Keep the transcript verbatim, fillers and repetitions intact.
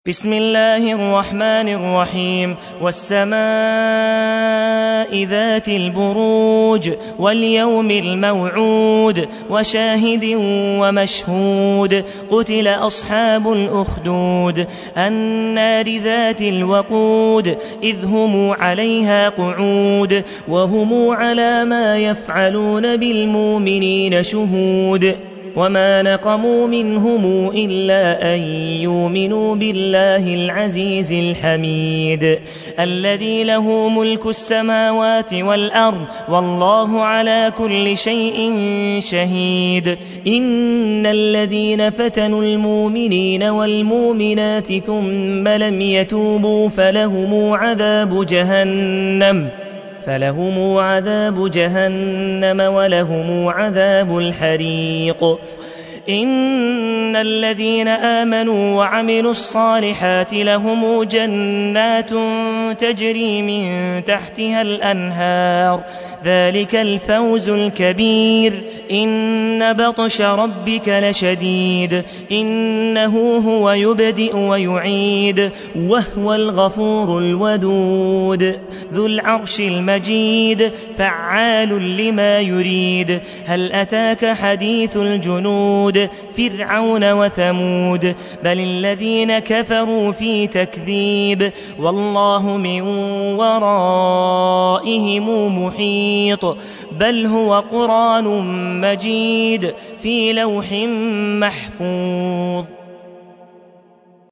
بسم الله الرحمن الرحيم والسماء ذات البروج واليوم الموعود وشاهد ومشهود قتل أصحاب الأخدود النار ذات الوقود إذ هم عليها قعود وهم على ما يفعلون بالمؤمنين شهود وما نقموا منهم إلا أن يؤمنوا بالله العزيز الحميد الذي له ملك السماوات والأرض والله على كل شيء شهيد إن الذين فتنوا المؤمنين والمؤمنات ثم لم يتوبوا فلهم عذاب جهنم فلهم عذاب جهنم ولهم عذاب الحريق إن الذين آمنوا وعملوا الصالحات لهم جنات تجري من تحتها الأنهار ذلك الفوز الكبير إن بطش ربك لشديد إنه هو يبدئ ويعيد وهو الغفور الودود ذو العرش المجيد فعال لما يريد هل أتاك حديث الجنود فرعون وثمود بل الذين كفروا في تكذيب والله من ورائهم محيط بل هو قرآن مجيد في لوح محفوظ.